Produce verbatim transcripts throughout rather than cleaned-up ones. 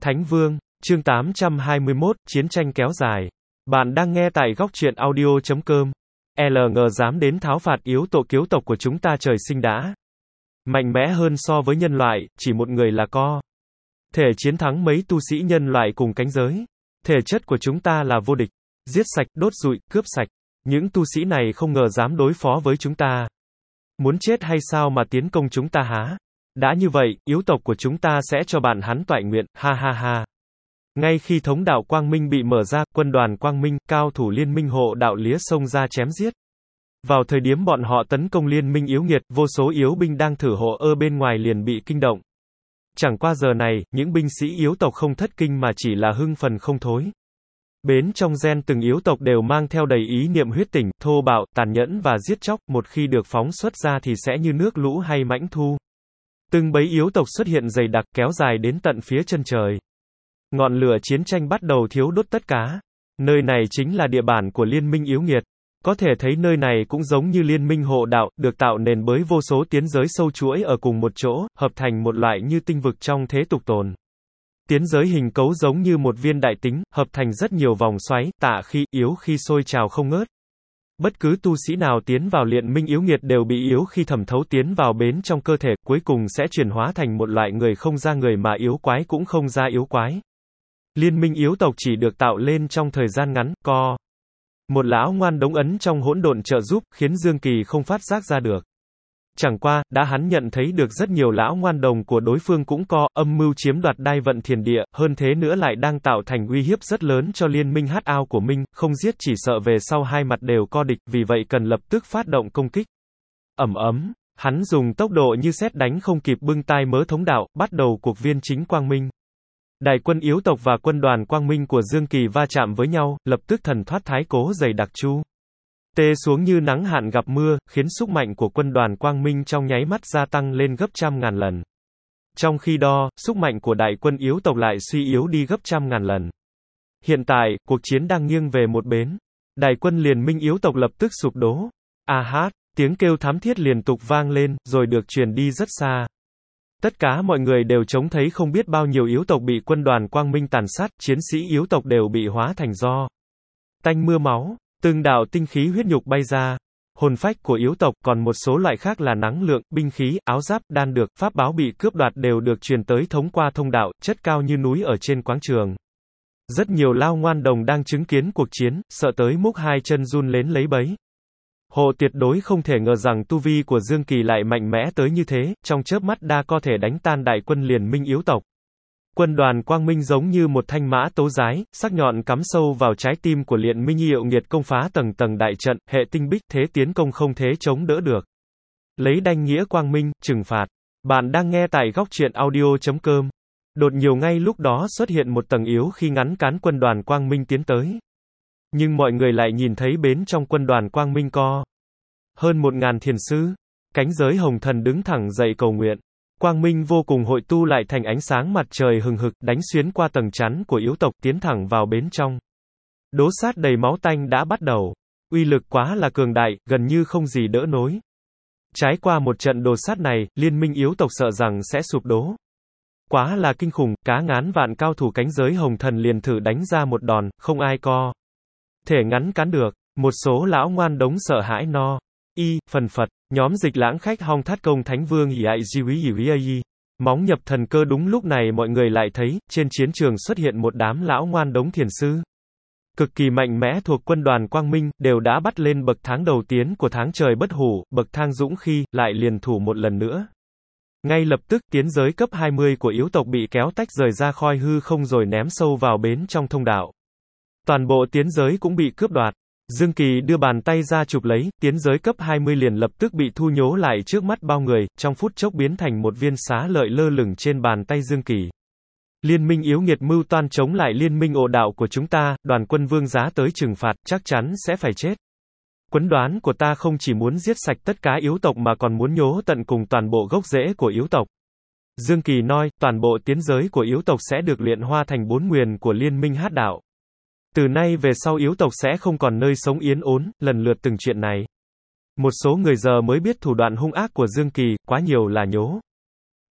Thánh Vương, chương tám trăm hai mươi mốt, chiến tranh kéo dài. Bạn đang nghe tại góc truyện audio chấm com. L ngờ dám đến tháo phạt yếu tổ kiếu tộc của chúng ta trời sinh đã mạnh mẽ hơn so với nhân loại, chỉ một người là co thể chiến thắng mấy tu sĩ nhân loại cùng cánh giới. Thể chất của chúng ta là vô địch, giết sạch, đốt rụi, cướp sạch. Những tu sĩ này không ngờ dám đối phó với chúng ta. Muốn chết hay sao mà tiến công chúng ta hả? Đã như vậy, yếu tộc của chúng ta sẽ cho bạn hắn toại nguyện, ha ha ha. Ngay khi thống đạo Quang Minh bị mở ra, quân đoàn Quang Minh, cao thủ liên minh hộ đạo lía xông ra chém giết. Vào thời điểm bọn họ tấn công liên minh yếu nghiệt, vô số yếu binh đang thử hộ ơ bên ngoài liền bị kinh động. Chẳng qua giờ này, những binh sĩ yếu tộc không thất kinh mà chỉ là hưng phần không thôi. Bên trong gen từng yếu tộc đều mang theo đầy ý niệm huyết tỉnh, thô bạo, tàn nhẫn và giết chóc, một khi được phóng xuất ra thì sẽ như nước lũ hay mãnh thu. Từng bấy yếu tộc xuất hiện dày đặc kéo dài đến tận phía chân trời. Ngọn lửa chiến tranh bắt đầu thiêu đốt tất cả. Nơi này chính là địa bàn của liên minh yếu nghiệt. Có thể thấy nơi này cũng giống như liên minh hộ đạo, được tạo nền bởi vô số tiến giới sâu chuỗi ở cùng một chỗ, hợp thành một loại như tinh vực trong thế tục tồn. Tiến giới hình cấu giống như một viên đại tính, hợp thành rất nhiều vòng xoáy, tạ khi, yếu khi sôi trào không ngớt. Bất cứ tu sĩ nào tiến vào liên minh yếu nghiệt đều bị yếu khi thẩm thấu tiến vào bên trong cơ thể, cuối cùng sẽ chuyển hóa thành một loại người không ra người mà yếu quái cũng không ra yếu quái. Liên minh yếu tộc chỉ được tạo lên trong thời gian ngắn, co. Một lão ngoan đống ấn trong hỗn độn trợ giúp, khiến Dương Kỳ không phát giác ra được. Chẳng qua, đã hắn nhận thấy được rất nhiều lão ngoan đồng của đối phương cũng co, âm mưu chiếm đoạt đai vận thiền địa, hơn thế nữa lại đang tạo thành uy hiếp rất lớn cho liên minh hát ao của Minh, không giết chỉ sợ về sau hai mặt đều co địch, vì vậy cần lập tức phát động công kích. Ẩm ấm, hắn dùng tốc độ như sét đánh không kịp bưng tai mớ thống đạo, bắt đầu cuộc viên chính Quang Minh. Đại quân yếu tộc và quân đoàn Quang Minh của Dương Kỳ va chạm với nhau, lập tức thần thoát thái cố dày đặc chu. Tê xuống như nắng hạn gặp mưa, khiến sức mạnh của quân đoàn Quang Minh trong nháy mắt gia tăng lên gấp trăm ngàn lần. Trong khi đó, sức mạnh của đại quân yếu tộc lại suy yếu đi gấp trăm ngàn lần. Hiện tại, cuộc chiến đang nghiêng về một bên. Đại quân liên minh yếu tộc lập tức sụp đổ. A hát, tiếng kêu thảm thiết liên tục vang lên, rồi được truyền đi rất xa. Tất cả mọi người đều trông thấy không biết bao nhiêu yếu tộc bị quân đoàn Quang Minh tàn sát, chiến sĩ yếu tộc đều bị hóa thành gió tanh mưa máu. Từng đạo tinh khí huyết nhục bay ra. Hồn phách của yếu tộc, còn một số loại khác là năng lượng, binh khí, áo giáp, đan được, pháp báo bị cướp đoạt đều được truyền tới thông qua thông đạo, chất cao như núi ở trên quảng trường. Rất nhiều lao ngoan đồng đang chứng kiến cuộc chiến, sợ tới mức hai chân run lên lấy bấy. Họ tuyệt đối không thể ngờ rằng tu vi của Dương Kỳ lại mạnh mẽ tới như thế, trong chớp mắt đã có thể đánh tan đại quân liên minh yếu tộc. Quân đoàn Quang Minh giống như một thanh mã tấu giái, sắc nhọn cắm sâu vào trái tim của liên minh hiệu nghiệt công phá tầng tầng đại trận, hệ tinh bích thế tiến công không thế chống đỡ được. Lấy đanh nghĩa Quang Minh, trừng phạt. Bạn đang nghe tại góc truyện audio chấm com. Đột nhiều ngay lúc đó xuất hiện một tầng yếu khi ngắn cán quân đoàn Quang Minh tiến tới. Nhưng mọi người lại nhìn thấy bên trong quân đoàn Quang Minh co hơn một ngàn thiền sư. Cánh giới hồng thần đứng thẳng dậy cầu nguyện. Quang Minh vô cùng hội tu lại thành ánh sáng mặt trời hừng hực, đánh xuyên qua tầng chắn của yếu tộc tiến thẳng vào bên trong. Đố sát đầy máu tanh đã bắt đầu. Uy lực quá là cường đại, gần như không gì đỡ nối. Trái qua một trận đồ sát này, liên minh yếu tộc sợ rằng sẽ sụp đổ. Quá là kinh khủng, cá ngán vạn cao thủ cánh giới hồng thần liền thử đánh ra một đòn, không ai co thể ngắn cán được. Một số lão ngoan đống sợ hãi no. Y, phần phật, nhóm dịch lãng khách hong thắt công thánh vương hỉ ại di quý hỉ y. Móng nhập thần cơ đúng lúc này mọi người lại thấy, trên chiến trường xuất hiện một đám lão ngoan đống thiền sư. Cực kỳ mạnh mẽ thuộc quân đoàn Quang Minh, đều đã bắt lên bậc thang đầu tiến của tháng trời bất hủ, bậc thang dũng khi, lại liền thủ một lần nữa. Ngay lập tức, tiến giới cấp hai mươi của yếu tộc bị kéo tách rời ra khỏi hư không rồi ném sâu vào bên trong thông đạo. Toàn bộ tiến giới cũng bị cướp đoạt. Dương Kỳ đưa bàn tay ra chụp lấy, tiến giới cấp hai mươi liền lập tức bị thu nhố lại trước mắt bao người, trong phút chốc biến thành một viên xá lợi lơ lửng trên bàn tay Dương Kỳ. Liên minh yếu nghiệt mưu toan chống lại liên minh ồ đạo của chúng ta, đoàn quân vương giá tới trừng phạt, chắc chắn sẽ phải chết. Quấn đoán của ta không chỉ muốn giết sạch tất cả yếu tộc mà còn muốn nhố tận cùng toàn bộ gốc rễ của yếu tộc. Dương Kỳ nói, toàn bộ tiến giới của yếu tộc sẽ được luyện hoa thành bốn nguyền của liên minh hát đạo. Từ nay về sau yếu tộc sẽ không còn nơi sống yên ổn, lần lượt từng chuyện này. Một số người giờ mới biết thủ đoạn hung ác của Dương Kỳ, quá nhiều là nhố.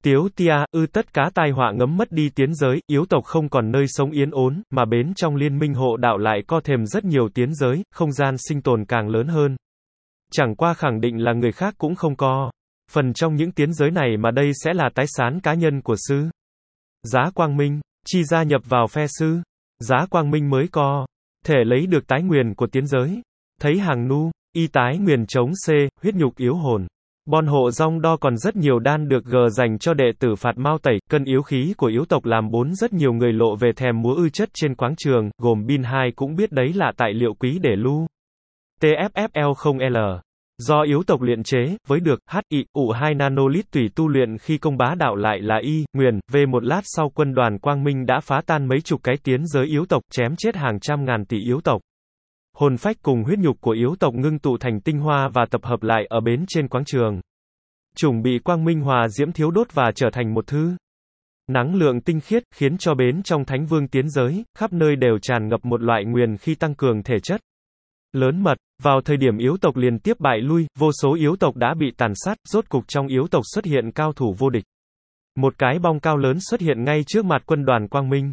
Tiếu tia, ư tất cá tai họa ngấm mất đi tiến giới, yếu tộc không còn nơi sống yên ổn, mà bến trong liên minh hộ đạo lại co thêm rất nhiều tiến giới, không gian sinh tồn càng lớn hơn. Chẳng qua khẳng định là người khác cũng không có. Phần trong những tiến giới này mà đây sẽ là tái sán cá nhân của sư. Giá Quang Minh, chi gia nhập vào phe sư. Giá Quang Minh mới co. Thể lấy được tái nguyền của tiến giới. Thấy hàng nu, y tái nguyền chống C, huyết nhục yếu hồn. Bon hộ rong đo còn rất nhiều đan được g dành cho đệ tử phạt mau tẩy, cân yếu khí của yếu tộc làm bốn rất nhiều người lộ về thèm múa ư chất trên quáng trường, gồm bin hai cũng biết đấy là tài liệu quý để lưu. tê ép ép lờ không L. Do yếu tộc luyện chế, với được, H I, ủ hai nanolit tùy tu luyện khi công bá đạo lại là Y, Nguyền, V một lát sau quân đoàn Quang Minh đã phá tan mấy chục cái tiến giới yếu tộc, chém chết hàng trăm ngàn tỷ yếu tộc. Hồn phách cùng huyết nhục của yếu tộc ngưng tụ thành tinh hoa và tập hợp lại ở bến trên quáng trường. Chủng bị Quang Minh hòa diễm thiếu đốt và trở thành một thứ năng lượng tinh khiết, khiến cho bến trong Thánh Vương tiến giới, khắp nơi đều tràn ngập một loại nguyền khi tăng cường thể chất. Lớn mật, vào thời điểm yếu tộc liên tiếp bại lui, vô số yếu tộc đã bị tàn sát, rốt cục trong yếu tộc xuất hiện cao thủ vô địch. Một cái bong cao lớn xuất hiện ngay trước mặt quân đoàn Quang Minh.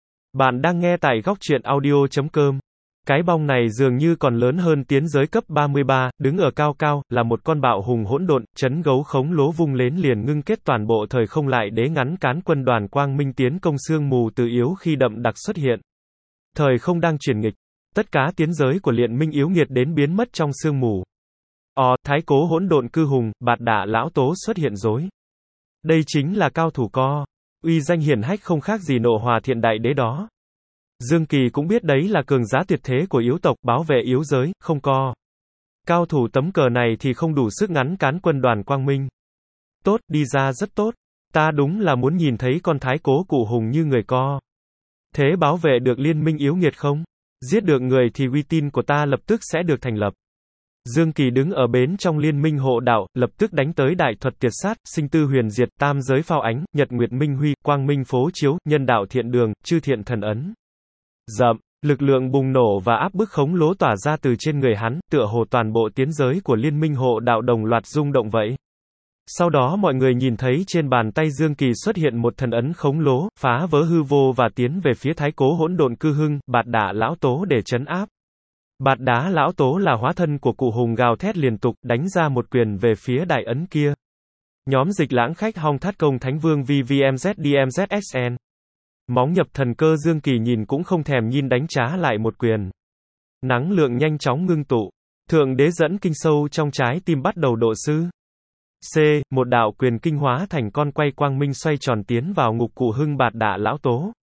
Bạn đang nghe tại góc truyện audio chấm com. Cái bong này dường như còn lớn hơn tiến giới cấp ba mươi ba, đứng ở cao cao, là một con bạo hùng hỗn độn, chấn gấu khống lố vung lên liền ngưng kết toàn bộ thời không lại để ngắn cán quân đoàn Quang Minh tiến công sương mù từ yếu khi đậm đặc xuất hiện. Thời không đang chuyển nghịch. Tất cả tiến giới của Liên Minh yếu nghiệt đến biến mất trong sương mù. Ồ, thái cố hỗn độn cư hùng, bạt đả lão tố xuất hiện rối. Đây chính là cao thủ co. Uy danh hiển hách không khác gì nộ hòa thiện đại đế đó. Dương Kỳ cũng biết đấy là cường giá tuyệt thế của yếu tộc, bảo vệ yếu giới, không co. Cao thủ tấm cờ này thì không đủ sức ngắn cán quân đoàn Quang Minh. Tốt, đi ra rất tốt. Ta đúng là muốn nhìn thấy con thái cố cụ hùng như người co. Thế bảo vệ được Liên Minh yếu nghiệt không? Giết được người thì uy tín của ta lập tức sẽ được thành lập. Dương Kỳ đứng ở bến trong Liên Minh hộ đạo, lập tức đánh tới đại thuật tiệt sát, sinh tư huyền diệt, tam giới phao ánh, nhật nguyệt minh huy, quang minh phố chiếu, nhân đạo thiện đường, chư thiện thần ấn. Dậm, lực lượng bùng nổ và áp bức khống lố tỏa ra từ trên người hắn, tựa hồ toàn bộ tiến giới của Liên Minh hộ đạo đồng loạt rung động vậy. Sau đó mọi người nhìn thấy trên bàn tay Dương Kỳ xuất hiện một thần ấn khống lố, phá vỡ hư vô và tiến về phía thái cố hỗn độn cư hưng, bạt đả lão tố để trấn áp. Bạt đá lão tố là hóa thân của cụ hùng gào thét liên tục, đánh ra một quyền về phía đại ấn kia. Nhóm dịch lãng khách hong thát công Thánh Vương vê vê em dét đê em dét ích en. Móng nhập thần cơ Dương Kỳ nhìn cũng không thèm nhìn đánh trả lại một quyền. Năng lượng nhanh chóng ngưng tụ. Thượng đế dẫn kinh sâu trong trái tim bắt đầu độ sư. C. Một đạo quyền kinh hóa thành con quay quang minh xoay tròn tiến vào ngục cụ hưng bạt đả lão tố.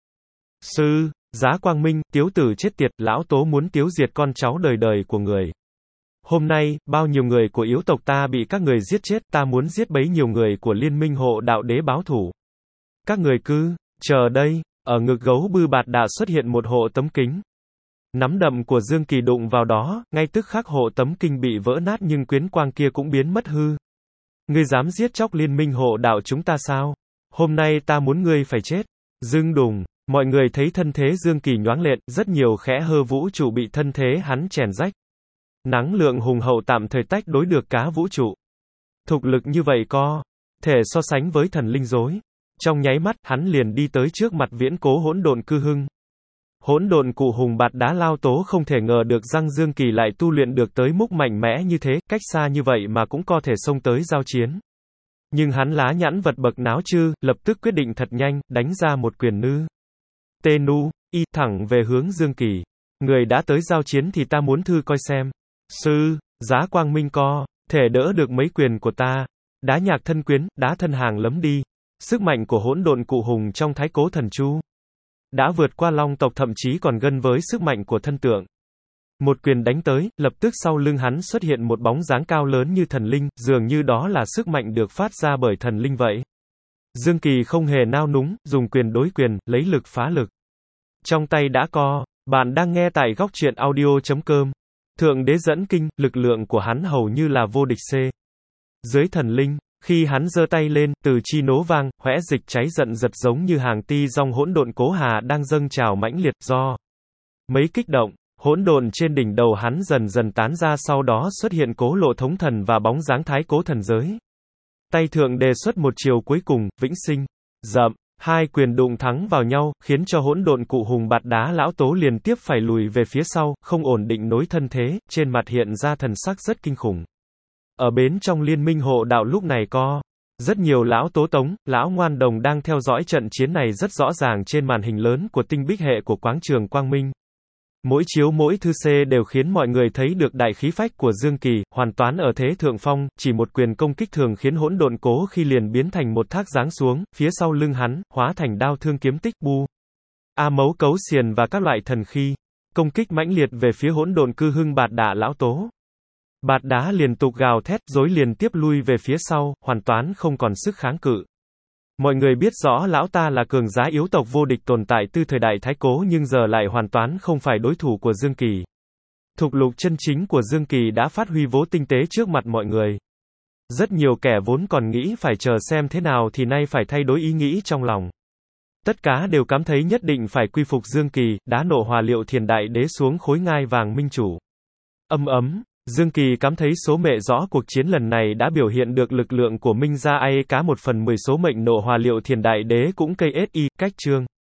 Sư. Giá Quang Minh, tiếu tử chết tiệt, lão tố muốn tiếu diệt con cháu đời đời của người. Hôm nay, bao nhiêu người của yếu tộc ta bị các người giết chết, ta muốn giết bấy nhiêu người của Liên Minh hộ đạo đế báo thủ. Các người cứ, chờ đây, ở ngực gấu bư bạt đả xuất hiện một hộ tấm kính. Nắm đậm của Dương Kỳ đụng vào đó, ngay tức khắc hộ tấm kinh bị vỡ nát nhưng quyến quang kia cũng biến mất hư. Ngươi dám giết chóc Liên Minh hộ đạo chúng ta sao? Hôm nay ta muốn ngươi phải chết. Dương đùng. Mọi người thấy thân thế Dương Kỳ nhoáng lên, rất nhiều khẽ hơ vũ trụ bị thân thế hắn chèn rách. Năng lượng hùng hậu tạm thời tách đối được cá vũ trụ. Thục lực như vậy co, thể so sánh với thần linh dối. Trong nháy mắt, hắn liền đi tới trước mặt viễn cố hỗn độn cư hưng. Hỗn độn cụ hùng bạt đá lao tố không thể ngờ được rằng Dương Kỳ lại tu luyện được tới mức mạnh mẽ như thế, cách xa như vậy mà cũng có thể xông tới giao chiến. Nhưng hắn lá nhãn vật bậc náo chư, lập tức quyết định thật nhanh, đánh ra một quyền nư. Tê nu, y, thẳng về hướng Dương Kỳ. Người đã tới giao chiến thì ta muốn thư coi xem. Sư, Giá Quang Minh co, thể đỡ được mấy quyền của ta. Đá nhạc thân quyến, đá thân hàng lấm đi. Sức mạnh của hỗn độn cụ hùng trong thái cố thần chu đã vượt qua long tộc, thậm chí còn gần với sức mạnh của thân tượng. Một quyền đánh tới, lập tức sau lưng hắn xuất hiện một bóng dáng cao lớn như thần linh, dường như đó là sức mạnh được phát ra bởi thần linh vậy. Dương Kỳ không hề nao núng, dùng quyền đối quyền, lấy lực phá lực. Trong tay đã co. Bạn đang nghe tại góc truyện audio chấm com. Thượng đế dẫn kinh, lực lượng của hắn hầu như là vô địch C. Dưới thần linh, khi hắn giơ tay lên, từ chi nố vang, hoẽ dịch cháy giận giật giống như hàng ti dòng hỗn độn cố hà đang dâng trào mãnh liệt do mấy kích động. Hỗn độn trên đỉnh đầu hắn dần dần tán ra, sau đó xuất hiện cố lộ thống thần và bóng dáng thái cố thần giới. Tay thượng đề xuất một chiều cuối cùng, vĩnh sinh. Dậm. Hai quyền đụng thắng vào nhau, khiến cho hỗn độn cụ hùng bạt đá lão tố liền tiếp phải lùi về phía sau, không ổn định nối thân thế, trên mặt hiện ra thần sắc rất kinh khủng. Ở bên trong liên minh hộ đạo lúc này có rất nhiều lão tố tống, lão ngoan đồng đang theo dõi trận chiến này rất rõ ràng trên màn hình lớn của tinh bích hệ của quáng trường Quang Minh. Mỗi chiếu mỗi thư C đều khiến mọi người thấy được đại khí phách của Dương Kỳ, hoàn toàn ở thế thượng phong, chỉ một quyền công kích thường khiến hỗn độn cố khi liền biến thành một thác giáng xuống, phía sau lưng hắn, hóa thành đao thương kiếm tích bu. A mấu cấu xiền và các loại thần khí. Công kích mãnh liệt về phía hỗn độn cư hưng bạt đả lão tố. Bạt đá liên tục gào thét, rối liền tiếp lui về phía sau, hoàn toàn không còn sức kháng cự. Mọi người biết rõ lão ta là cường giá yếu tộc vô địch tồn tại từ thời đại Thái Cố nhưng giờ lại hoàn toàn không phải đối thủ của Dương Kỳ. Thục lục chân chính của Dương Kỳ đã phát huy vô tinh tế trước mặt mọi người. Rất nhiều kẻ vốn còn nghĩ phải chờ xem thế nào thì nay phải thay đổi ý nghĩ trong lòng. Tất cả đều cảm thấy nhất định phải quy phục Dương Kỳ, đá nộ hòa liệu thiền đại đế xuống khối ngai vàng minh chủ. Âm ấm. Dương Kỳ cảm thấy số mệnh rõ cuộc chiến lần này đã biểu hiện được lực lượng của Minh gia ai cá một phần mười số mệnh nộ hòa liệu thiền đại đế cũng cây ét i, cách chương.